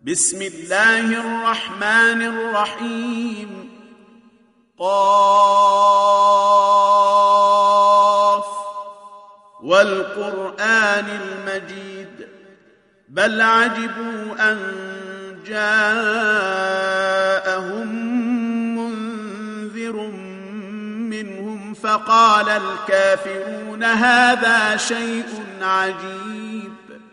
بسم الله الرحمن الرحيم. قاف والقرآن المجيد بل عجبوا أن جاءهم منذر منهم فقال الكافرون هذا شيء عجيب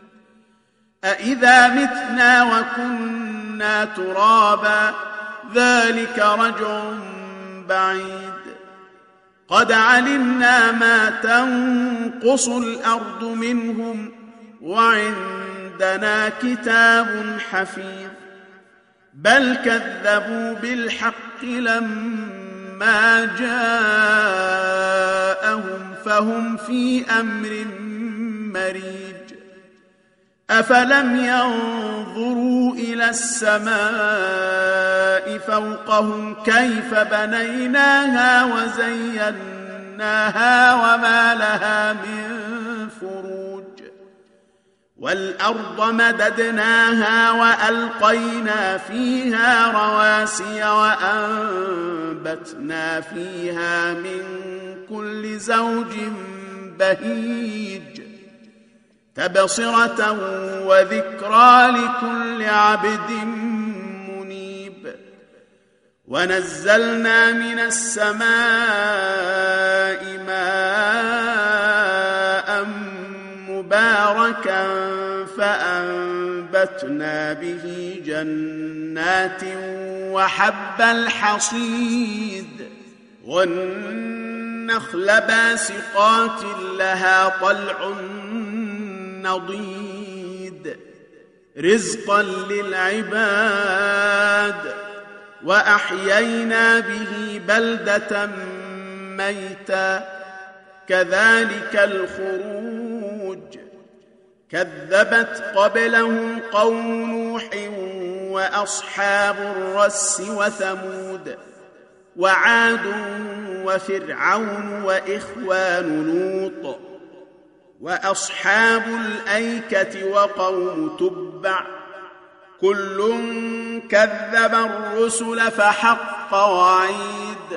أإذا متنا وكنا ترابا ذلك رجع بعيد قد علمنا ما تنقص الأرض منهم وعندنا كتاب حفيظ بل كذبوا بالحق لما جاءهم فهم في أمر مريج أفلم ينظروا إلى السماء فوقهم كيف بنيناها وزيناها وما لها من فروج والأرض مددناها وألقينا فيها رواسي وأنبتنا فيها من كل زوج بهيج تبصرة وذكرى لكل عبد منيب ونزلنا من السماء ماء مباركا فأنبتنا به جنات وحب الحصيد والنخل باسقات لها طلع نضيد رزقا للعباد وأحيينا به بلدة ميتا كذلك الخروج كذبت قبلهم قوم نوح وأصحاب الرس وثمود وعاد وفرعون وإخوان لوط وأصحاب الأيكة وقوم تبع كل كذب الرسل فحق وعيد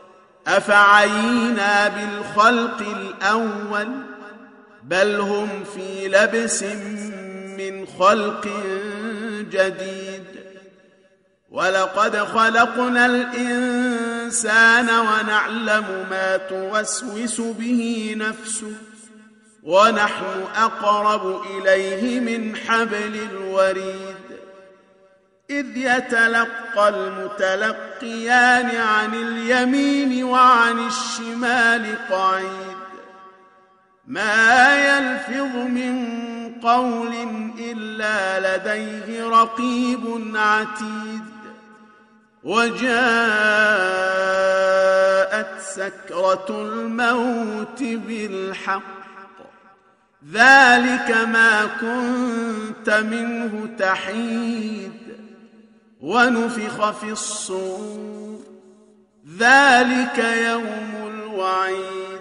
أفعينا بالخلق الأول بل هم في لبس من خلق جديد ولقد خلقنا الإنسان ونعلم ما توسوس به نفسه ونحن أقرب إليه من حبل الوريد إذ يتلقى المتلقيان عن اليمين وعن الشمال قعيد ما يلفظ من قول إلا لديه رقيب عتيد وجاءت سكرة الموت بالحق ذلك ما كنت منه تحيد ونفخ في الصور ذلك يوم الوعيد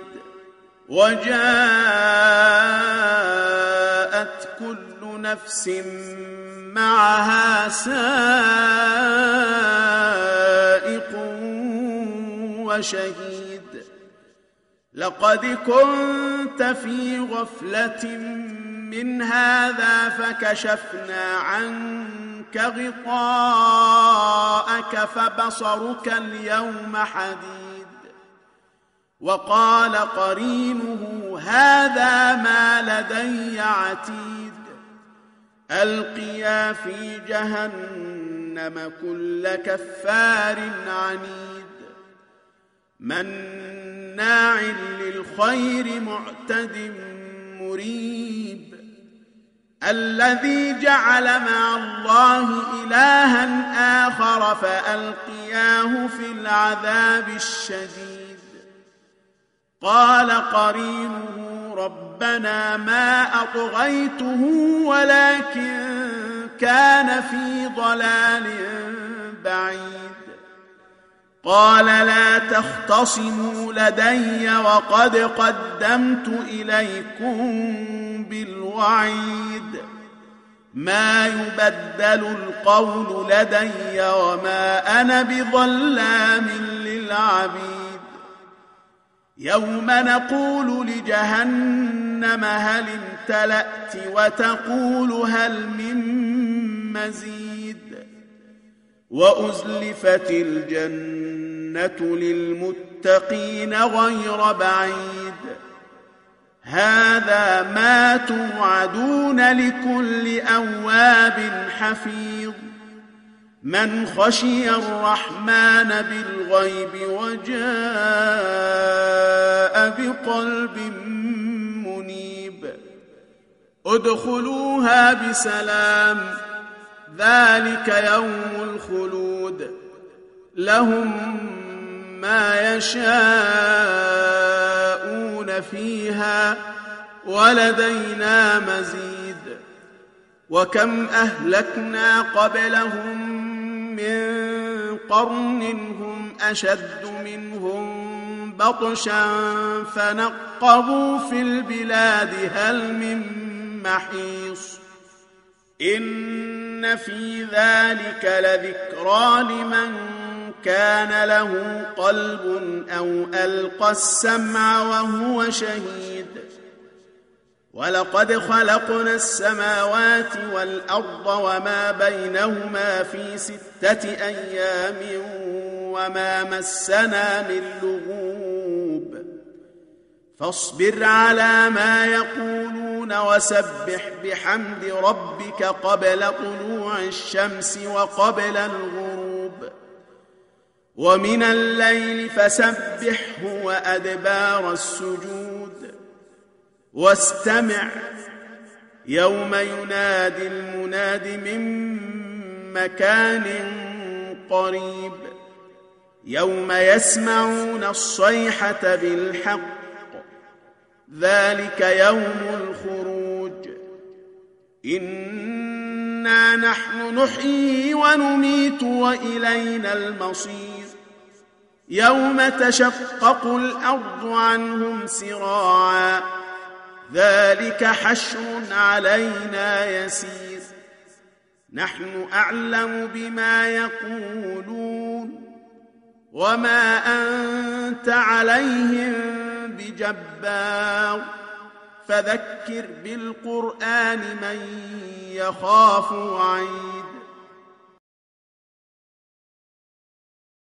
وجاءت كل نفس معها سائق وشهيد لقد كنت في غفلة من هذا فكشفنا عنك غطاءك فبصرك اليوم حديد وقال قرينه هذا ما لدي عتيد ألقيا في جهنم كل كفار عنيد مناع للخير معتد مريب الذي جعل مع الله إلها آخر فألقياه في العذاب الشديد قال قرينه ربنا ما أطغيته ولكن كان في ضلال بعيد قال لا تختصموا لدي وقد قدمت إليكم بالوعيد ما يبدل القول لدي وما أنا بظلام للعبيد يوم نقول لجهنم هل امتلأت وتقول هل من مزيد وأزلفت الجنة للمتقين غير بعيد هذا ما توعدون لكل أواب حفيظ من خشي الرحمن بالغيب وجاء بقلب منيب ادخلوها بسلام ذلك يوم الخلود لهم ما يشاءون فيها ولدينا مزيد وكم أهلكنا قبلهم من قرن هم أشد منهم بطشا فنقبوا في البلاد هل من محيص إن في ذلك لذكرى لمن كان له قلب أو ألقى السمع وهو شهيد ولقد خلقنا السماوات والأرض وما بينهما في 6 أيام وما مسنا من لغوب فاصبر على ما يقولون وسبح بحمد ربك قبل طلوع الشمس وقبل الغروب ومن الليل فسبحه وأدبار السجود واستمع يوم ينادي المناد من مكان قريب يوم يسمعون الصيحة بالحق ذلك يوم الخروج إنا نحن نحيي ونميت وإلينا المصير يوم تشقق الأرض عنهم سراعا ذلك حشر علينا يسير نحن أعلم بما يقولون وما أنت عليهم بجبار فذكر بالقرآن من يخاف وعيد